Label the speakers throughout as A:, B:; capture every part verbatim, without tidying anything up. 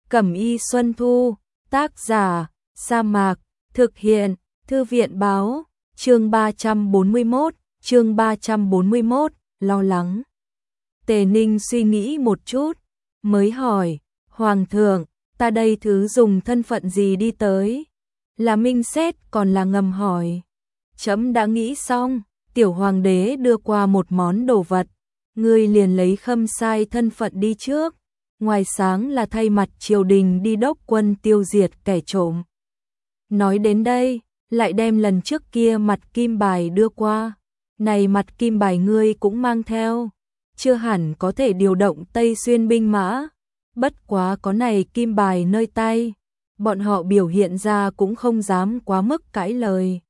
A: Cẩm y Xuân Thu, tác giả, Sa Mạc, thực hiện, Thư viện báo, chương ba trăm bốn mươi mốt, chương ba trăm bốn mươi mốt, lo lắng. Tề Ninh suy nghĩ một chút, mới hỏi, Hoàng thượng, ta đây thứ dùng thân phận gì đi tới? Là minh xét còn là ngầm hỏi. Trẫm đã nghĩ xong, tiểu hoàng đế đưa qua một món đồ vật, ngươi liền lấy khâm sai thân phận đi trước, ngoài sáng là thay mặt triều đình đi đốc quân tiêu diệt kẻ trộm. Nói đến đây, lại đem lần trước kia mặt kim bài đưa qua, này mặt kim bài ngươi cũng mang theo, chưa hẳn có thể điều động Tây Xuyên binh mã, bất quá có này kim bài nơi tay, bọn họ biểu hiện ra cũng không dám quá mức cãi lời.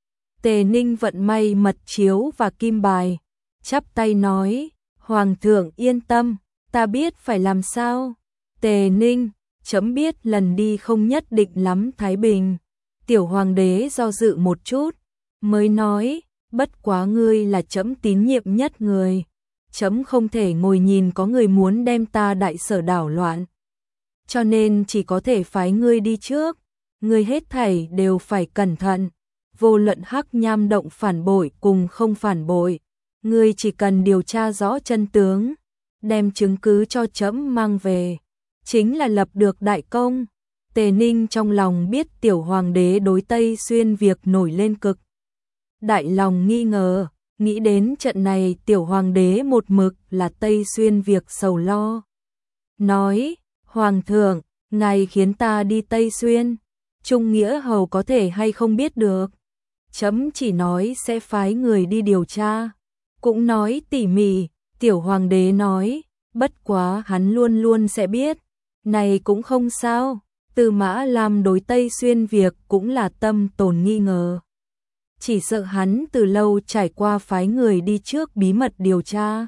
A: Tề Ninh vận may mật chiếu và kim bài, chắp tay nói, Hoàng thượng yên tâm, ta biết phải làm sao. Tề Ninh, trẫm biết lần đi không nhất định lắm thái bình. Tiểu hoàng đế do dự một chút, mới nói, bất quá ngươi là trẫm tín nhiệm nhất người, trẫm không thể ngồi nhìn có người muốn đem ta đại sở đảo loạn, cho nên chỉ có thể phái ngươi đi trước, ngươi hết thảy đều phải cẩn thận, vô luận Hắc Nham động phản bội cùng không phản bội, ngươi chỉ cần điều tra rõ chân tướng, đem chứng cứ cho trẫm mang về, chính là lập được đại công. Tề Ninh trong lòng biết tiểu hoàng đế đối Tây Xuyên việc nổi lên cực đại lòng nghi ngờ, nghĩ đến trận này tiểu hoàng đế một mực là Tây Xuyên việc sầu lo. Nói, Hoàng thượng, ngài khiến ta đi Tây Xuyên, Trung Nghĩa Hầu có thể hay không biết được. Trẫm chỉ nói sẽ phái người đi điều tra, cũng nói tỉ mỉ, tiểu hoàng đế nói, bất quá hắn luôn luôn sẽ biết, này cũng không sao. Tư Mã Lam đối Tây Xuyên việc cũng là tâm tồn nghi ngờ. Chỉ sợ hắn từ lâu trải qua phái người đi trước bí mật điều tra.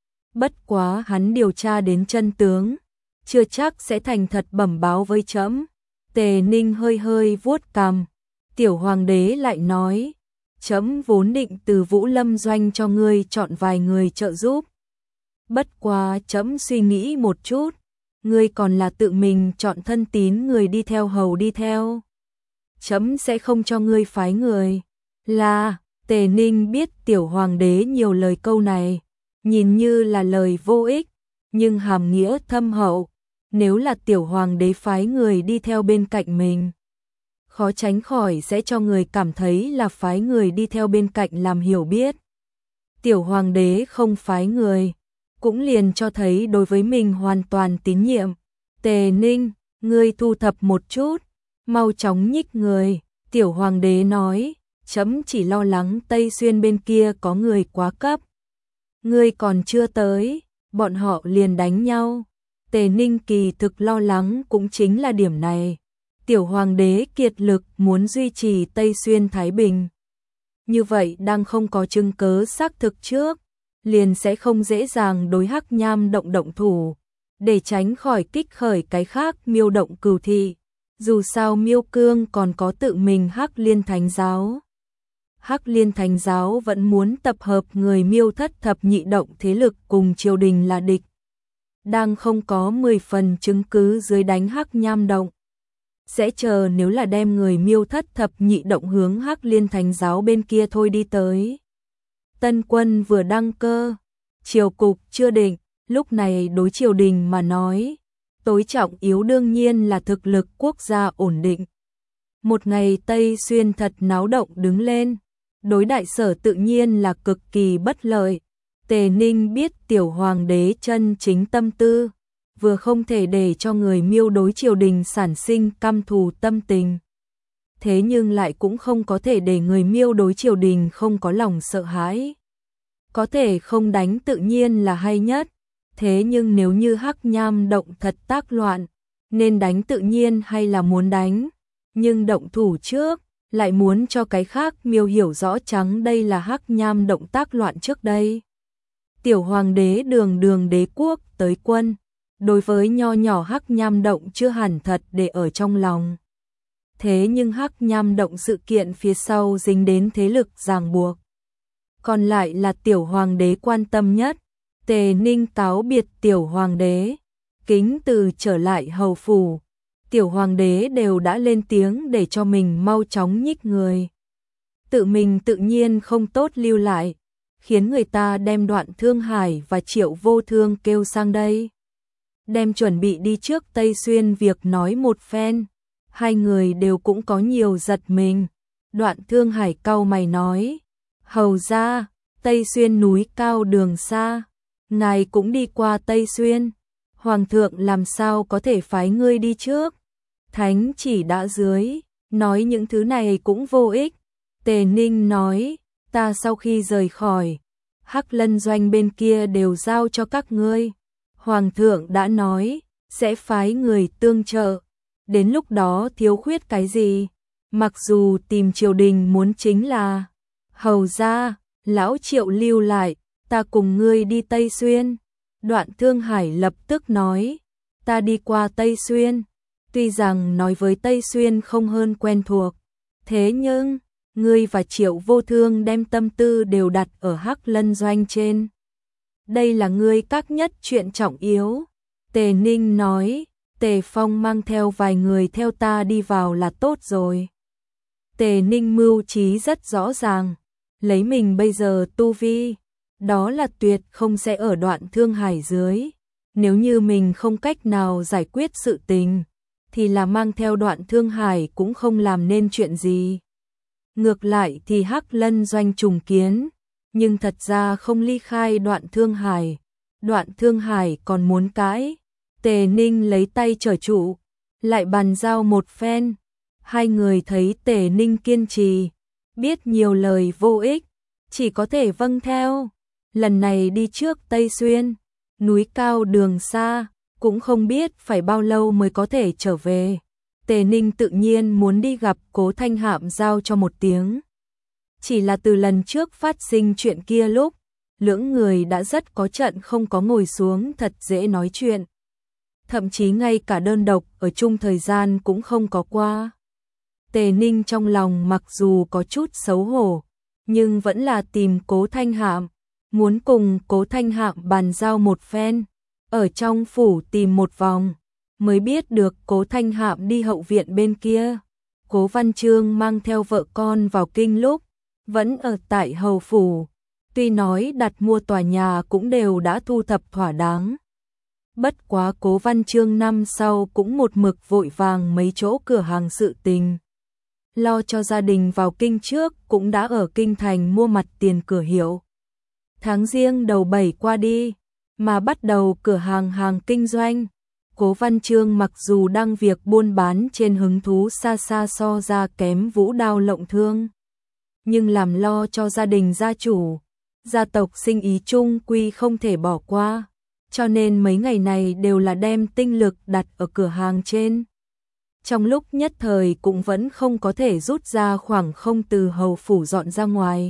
A: Bất quá hắn điều tra đến chân tướng, chưa chắc sẽ thành thật bẩm báo với trẫm. Tề Ninh hơi hơi vuốt cằm, tiểu hoàng đế lại nói, trẫm vốn định từ Vũ Lâm doanh cho ngươi chọn vài người trợ giúp. Bất quá trẫm suy nghĩ một chút, ngươi còn là tự mình chọn thân tín người đi theo hầu đi theo. Trẫm sẽ không cho ngươi phái người. Là, Tề Ninh biết tiểu hoàng đế nhiều lời câu này, nhìn như là lời vô ích, nhưng hàm nghĩa thâm hậu. Nếu là tiểu hoàng đế phái người đi theo bên cạnh mình, khó tránh khỏi sẽ cho người cảm thấy là phái người đi theo bên cạnh làm hiểu biết. Tiểu hoàng đế không phái người, cũng liền cho thấy đối với mình hoàn toàn tín nhiệm. Tề Ninh, ngươi thu thập một chút, mau chóng nhích người. Tiểu hoàng đế nói, trẫm chỉ lo lắng Tây Xuyên bên kia có người quá cấp. Ngươi còn chưa tới, bọn họ liền đánh nhau. Tề Ninh kỳ thực lo lắng cũng chính là điểm này. Tiểu hoàng đế kiệt lực muốn duy trì Tây Xuyên Thái Bình. Như vậy đang không có chứng cớ xác thực trước, liền sẽ không dễ dàng đối Hắc Nham động động thủ, để tránh khỏi kích khởi cái khác Miêu động cửu thị. Dù sao Miêu Cương còn có tự mình Hắc Liên Thánh Giáo. Hắc Liên Thánh Giáo vẫn muốn tập hợp người Miêu thất thập nhị động thế lực cùng triều đình là địch. Đang không có mười phần chứng cứ dưới đánh Hắc Nham động. Sẽ chờ nếu là đem người Miêu thất thập nhị động hướng Hắc Liên Thánh Giáo bên kia thôi đi tới. Tân quân vừa đăng cơ, triều cục chưa định, lúc này đối triều đình mà nói, tối trọng yếu đương nhiên là thực lực quốc gia ổn định. Một ngày Tây Xuyên thật náo động đứng lên, đối đại sở tự nhiên là cực kỳ bất lợi. Tề Ninh biết tiểu hoàng đế chân chính tâm tư, vừa không thể để cho người Miêu đối triều đình sản sinh căm thù tâm tình. Thế nhưng lại cũng không có thể để người Miêu đối triều đình không có lòng sợ hãi. Có thể không đánh tự nhiên là hay nhất, thế nhưng nếu như Hắc Nham động thật tác loạn, nên đánh tự nhiên hay là muốn đánh, nhưng động thủ trước, lại muốn cho cái khác Miêu hiểu rõ trắng đây là Hắc Nham động tác loạn trước đây. Tiểu hoàng đế đường đường đế quốc tới quân, đối với nho nhỏ Hắc Nham động chưa hẳn thật để ở trong lòng. Thế nhưng Hắc Nham động sự kiện phía sau dính đến thế lực ràng buộc. Còn lại là tiểu hoàng đế quan tâm nhất. Tề Ninh cáo biệt tiểu hoàng đế. Kính từ trở lại hầu phủ, tiểu hoàng đế đều đã lên tiếng để cho mình mau chóng nhích người. Tự mình tự nhiên không tốt lưu lại, khiến người ta đem Đoạn Thương Hải và Triệu Vô Thương kêu sang đây. Đem chuẩn bị đi trước Tây Xuyên việc nói một phen, hai người đều cũng có nhiều giật mình. Đoạn Thương Hải cau mày nói, hầu ra, Tây Xuyên núi cao đường xa, ngài cũng đi qua Tây Xuyên, Hoàng thượng làm sao có thể phái ngươi đi trước. Thánh chỉ đã dưới, nói những thứ này cũng vô ích. Tề Ninh nói, ta sau khi rời khỏi, Hắc Lân doanh bên kia đều giao cho các ngươi. Hoàng thượng đã nói, sẽ phái người tương trợ. Đến lúc đó thiếu khuyết cái gì? Mặc dù tìm triều đình muốn chính là, hầu ra, lão Triệu lưu lại, ta cùng ngươi đi Tây Xuyên. Đoạn Thương Hải lập tức nói, ta đi qua Tây Xuyên. Tuy rằng nói với Tây Xuyên không hơn quen thuộc, thế nhưng, ngươi và Triệu Vô Thương đem tâm tư đều đặt ở Hắc Lân doanh trên. Đây là ngươi các nhất chuyện trọng yếu. Tề Ninh nói, Tề Phong mang theo vài người theo ta đi vào là tốt rồi. Tề Ninh mưu trí rất rõ ràng, lấy mình bây giờ tu vi, đó là tuyệt không sẽ ở Đoạn Thương Hải dưới. Nếu như mình không cách nào giải quyết sự tình, thì là mang theo Đoạn Thương Hải cũng không làm nên chuyện gì. Ngược lại thì Hắc Lân doanh trùng kiến, nhưng thật ra không ly khai Đoạn Thương Hải. Đoạn Thương Hải còn muốn cãi, Tề Ninh lấy tay trở trụ, lại bàn giao một phen. Hai người thấy Tề Ninh kiên trì, biết nhiều lời vô ích, chỉ có thể vâng theo. Lần này đi trước Tây Xuyên, núi cao đường xa, cũng không biết phải bao lâu mới có thể trở về. Tề Ninh tự nhiên muốn đi gặp Cố Thanh Hạm giao cho một tiếng. Chỉ là từ lần trước phát sinh chuyện kia lúc, lưỡng người đã rất có trận không có ngồi xuống thật dễ nói chuyện. Thậm chí ngay cả đơn độc ở chung thời gian cũng không có qua. Tề Ninh trong lòng mặc dù có chút xấu hổ, nhưng vẫn là tìm Cố Thanh Hạm, muốn cùng Cố Thanh Hạm bàn giao một phen, ở trong phủ tìm một vòng, mới biết được Cố Thanh Hạm đi hậu viện bên kia. Cố Văn Chương mang theo vợ con vào kinh lúc, vẫn ở tại hầu phủ, tuy nói đặt mua tòa nhà cũng đều đã thu thập thỏa đáng. Bất quá Cố Văn Chương năm sau cũng một mực vội vàng mấy chỗ cửa hàng sự tình. Lo cho gia đình vào kinh trước cũng đã ở kinh thành mua mặt tiền cửa hiệu. Tháng Giêng đầu bảy qua đi, mà bắt đầu cửa hàng hàng kinh doanh. Cố Văn Chương mặc dù đang việc buôn bán trên hứng thú xa xa so ra kém Vũ Đao Lộng Thương, nhưng làm lo cho gia đình gia chủ, gia tộc sinh ý chung quy không thể bỏ qua, cho nên mấy ngày này đều là đem tinh lực đặt ở cửa hàng trên. Trong lúc nhất thời cũng vẫn không có thể rút ra khoảng không từ hầu phủ dọn ra ngoài.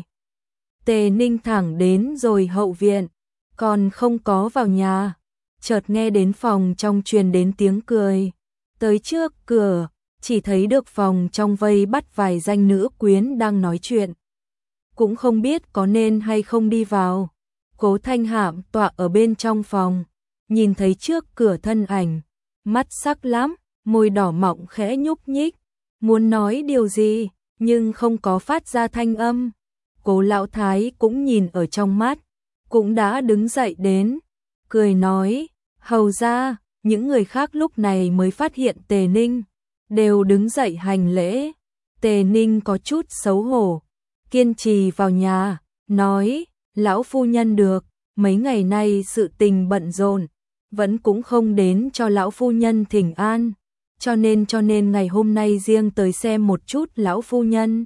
A: Tề Ninh thẳng đến rồi hậu viện, còn không có vào nhà, chợt nghe đến phòng trong truyền đến tiếng cười. Tới trước cửa, chỉ thấy được phòng trong vây bắt vài danh nữ quyến đang nói chuyện. Cũng không biết có nên hay không đi vào. Cố Thanh Hạm tọa ở bên trong phòng, nhìn thấy trước cửa thân ảnh, mắt sắc lắm, môi đỏ mọng khẽ nhúc nhích, muốn nói điều gì, nhưng không có phát ra thanh âm. Cố Lão Thái cũng nhìn ở trong mắt, cũng đã đứng dậy đến, cười nói, hầu ra. Những người khác lúc này mới phát hiện Tề Ninh, đều đứng dậy hành lễ. Tề Ninh có chút xấu hổ, kiên trì vào nhà, nói, lão phu nhân được, mấy ngày nay sự tình bận rộn, vẫn cũng không đến cho lão phu nhân thỉnh an, cho nên cho nên ngày hôm nay riêng tới xem một chút lão phu nhân.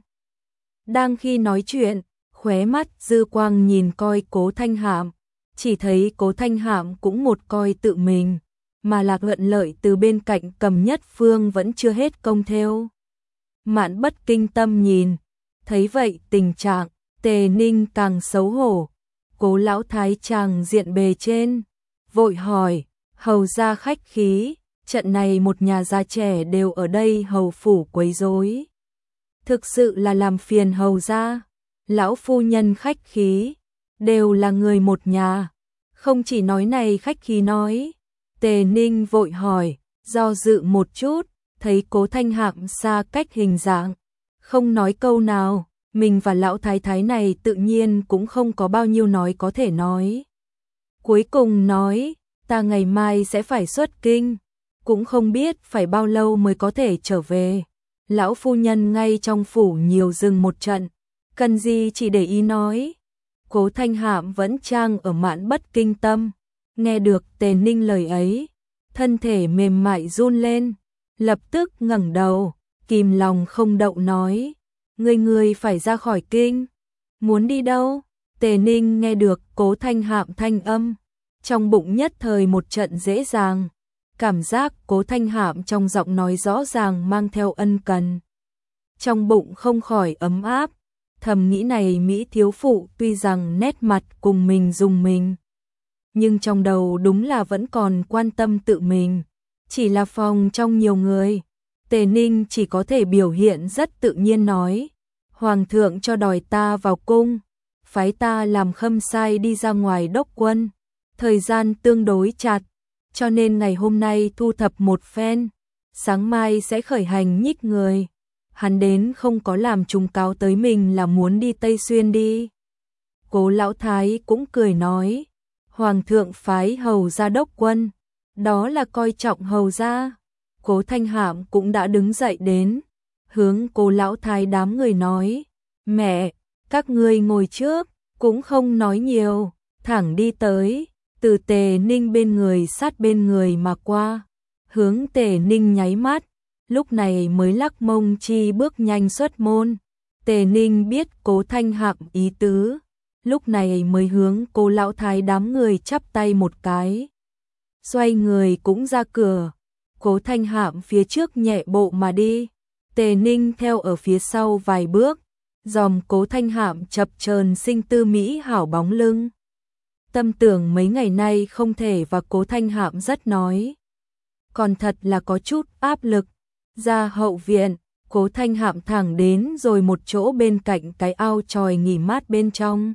A: Đang khi nói chuyện, khóe mắt dư quang nhìn coi Cố Thanh Hạm, chỉ thấy Cố Thanh Hạm cũng một coi tự mình, mà Lạc Luận Lợi từ bên cạnh cầm nhất phương vẫn chưa hết công theo. Mạn Bất Kinh Tâm nhìn, thấy vậy tình trạng, Tề Ninh càng xấu hổ. Cố Lão Thái chàng diện bề trên, vội hỏi, hầu ra khách khí, trận này một nhà già trẻ đều ở đây hầu phủ quấy rối, thực sự là làm phiền hầu ra. Lão phu nhân khách khí, đều là người một nhà, không chỉ nói này khách khí nói. Tề Ninh vội hỏi, do dự một chút, thấy Cố Thanh Hạm xa cách hình dạng, không nói câu nào, mình và lão thái thái này tự nhiên cũng không có bao nhiêu nói có thể nói. Cuối cùng nói, ta ngày mai sẽ phải xuất kinh, cũng không biết phải bao lâu mới có thể trở về. Lão phu nhân ngay trong phủ nhiều dừng một trận, cần gì chỉ để ý nói. Cố Thanh Hạm vẫn trang ở mạn bất kinh tâm, nghe được Tề Ninh lời ấy, thân thể mềm mại run lên, lập tức ngẩng đầu, kìm lòng không đậu nói, người người phải ra khỏi kinh, muốn đi đâu? Tề Ninh nghe được Cố Thanh Hạm thanh âm, trong bụng nhất thời một trận dễ dàng, cảm giác Cố Thanh Hạm trong giọng nói rõ ràng mang theo ân cần. Trong bụng không khỏi ấm áp, thầm nghĩ này Mỹ thiếu phụ tuy rằng nét mặt cùng mình dùng mình, nhưng trong đầu đúng là vẫn còn quan tâm tự mình, chỉ là phòng trong nhiều người. Tề Ninh chỉ có thể biểu hiện rất tự nhiên nói, Hoàng thượng cho đòi ta vào cung, phái ta làm khâm sai đi ra ngoài đốc quân, thời gian tương đối chặt, cho nên ngày hôm nay thu thập một phen, sáng mai sẽ khởi hành nhích người. Hắn đến không có làm trùng cáo tới mình là muốn đi Tây Xuyên đi. Cố lão thái cũng cười nói, Hoàng thượng phái hầu ra đốc quân, đó là coi trọng hầu ra. Cố Thanh Hạm cũng đã đứng dậy đến, hướng Cố lão thái đám người nói, mẹ, các ngươi ngồi trước, cũng không nói nhiều, thẳng đi tới, từ Tề Ninh bên người sát bên người mà qua, hướng Tề Ninh nháy mắt, lúc này mới lắc mông chi bước nhanh xuất môn. Tề Ninh biết Cố Thanh Hạm ý tứ, lúc này mới hướng Cố lão thái đám người chắp tay một cái, xoay người cũng ra cửa. Cố Thanh Hạm phía trước nhẹ bộ mà đi, Tề Ninh theo ở phía sau vài bước, dòm Cố Thanh Hạm chập chờn sinh tư mỹ hảo bóng lưng. Tâm tưởng mấy ngày nay không thể và Cố Thanh Hạm rất nói, còn thật là có chút áp lực. Ra hậu viện, Cố Thanh Hạm thẳng đến rồi một chỗ bên cạnh cái ao chòi nghỉ mát bên trong.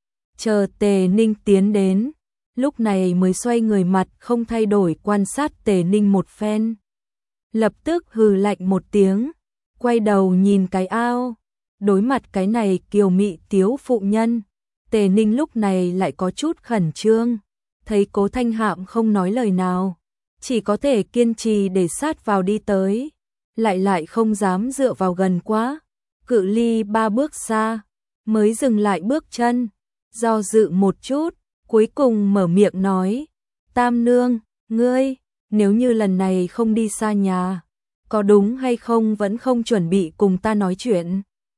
A: Chờ Tề Ninh tiến đến, lúc này mới xoay người mặt không thay đổi quan sát Tề Ninh một phen. Lập tức hừ lạnh một tiếng, quay đầu nhìn cái ao, đối mặt cái này kiều mị tiếu phụ nhân. Tề Ninh lúc này lại có chút khẩn trương, thấy Cố Thanh Hạm không nói lời nào, chỉ có thể kiên trì để sát vào đi tới, lại lại không dám dựa vào gần quá, cự ly ba bước xa, mới dừng lại bước chân, do dự một chút, cuối cùng mở miệng nói, Tam nương, ngươi, nếu như lần này không đi xa nhà, có đúng hay không vẫn không chuẩn bị cùng ta nói chuyện.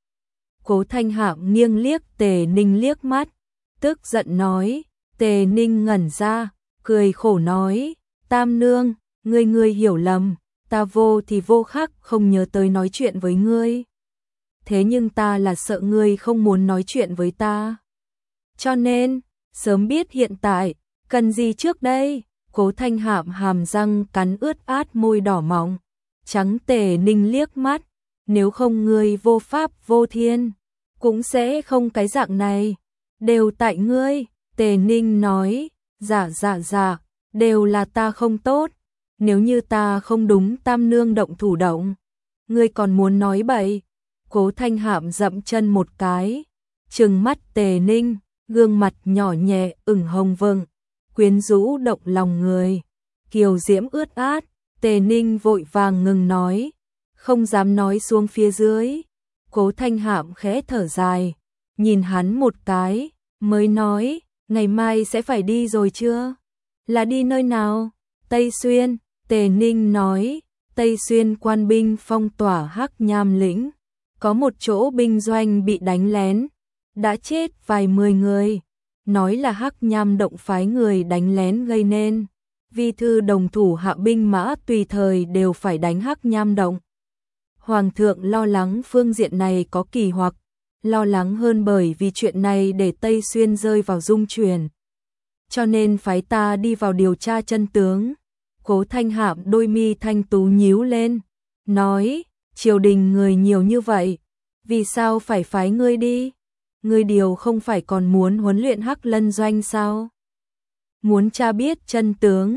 A: Cố Thanh Hạm nghiêng liếc Tề Ninh liếc mắt, tức giận nói. Tề Ninh ngẩn ra, cười khổ nói, Tam nương, ngươi ngươi hiểu lầm, ta vô thì vô khắc không nhớ tới nói chuyện với ngươi. Thế nhưng ta là sợ ngươi không muốn nói chuyện với ta. Cho nên, sớm biết hiện tại, cần gì trước đây? Cố Thanh Hạm hàm răng cắn ướt át môi đỏ mọng, trắng Tề Ninh liếc mắt, nếu không ngươi vô pháp vô thiên, cũng sẽ không cái dạng này, đều tại ngươi. Tề Ninh nói, dạ dạ dạ, đều là ta không tốt, nếu như ta không đúng Tam nương động thủ động, ngươi còn muốn nói bậy. Cố Thanh Hạm dậm chân một cái, trừng mắt Tề Ninh, gương mặt nhỏ nhẹ ửng hồng vâng, quyến rũ động lòng người, kiều diễm ướt át. Tề Ninh vội vàng ngừng nói, không dám nói xuống phía dưới. Cố Thanh Hạm khẽ thở dài, nhìn hắn một cái, mới nói, ngày mai sẽ phải đi rồi chưa? Là đi nơi nào? Tây Xuyên. Tề Ninh nói, Tây Xuyên quan binh phong tỏa Hắc Nham lĩnh, có một chỗ binh doanh bị đánh lén, đã chết vài mười người, nói là Hắc Nham động phái người đánh lén gây nên. Vi thư đồng thủ hạ binh mã tùy thời đều phải đánh Hắc Nham động. Hoàng thượng lo lắng phương diện này có kỳ hoặc, lo lắng hơn bởi vì chuyện này để Tây Xuyên rơi vào dung chuyển, cho nên phái ta đi vào điều tra chân tướng. Cố Thanh Hạm đôi mi thanh tú nhíu lên, nói, triều đình người nhiều như vậy, vì sao phải phái ngươi đi? Ngươi điều không phải còn muốn huấn luyện Hắc Lân doanh sao? Muốn tra biết chân tướng,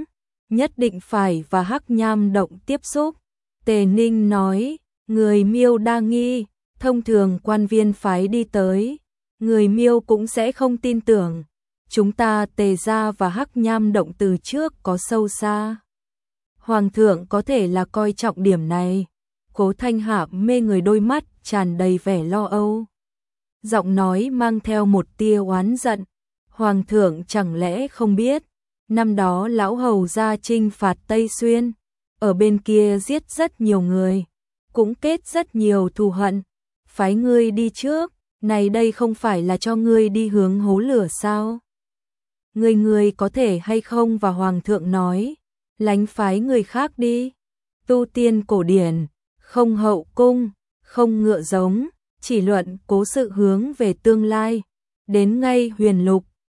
A: nhất định phải và Hắc Nham Động tiếp xúc. Tề Ninh nói, người Miêu đa nghi, thông thường quan viên phái đi tới, người Miêu cũng sẽ không tin tưởng. Chúng ta Tề gia và Hắc Nham Động từ trước có sâu xa. Hoàng thượng có thể là coi trọng điểm này. Cố Thanh Hạ mê người đôi mắt tràn đầy vẻ lo âu. Giọng nói mang theo một tia oán giận. Hoàng thượng chẳng lẽ không biết, năm đó lão hầu ra chinh phạt Tây Xuyên, ở bên kia giết rất nhiều người, cũng kết rất nhiều thù hận, phái ngươi đi trước, này đây không phải là cho ngươi đi hướng hố lửa sao? Ngươi ngươi có thể hay không và Hoàng thượng nói, lánh phái người khác đi, tu tiên cổ điển, không hậu cung, không ngựa giống, chỉ luận cố sự hướng về tương lai, đến ngay huyền lục,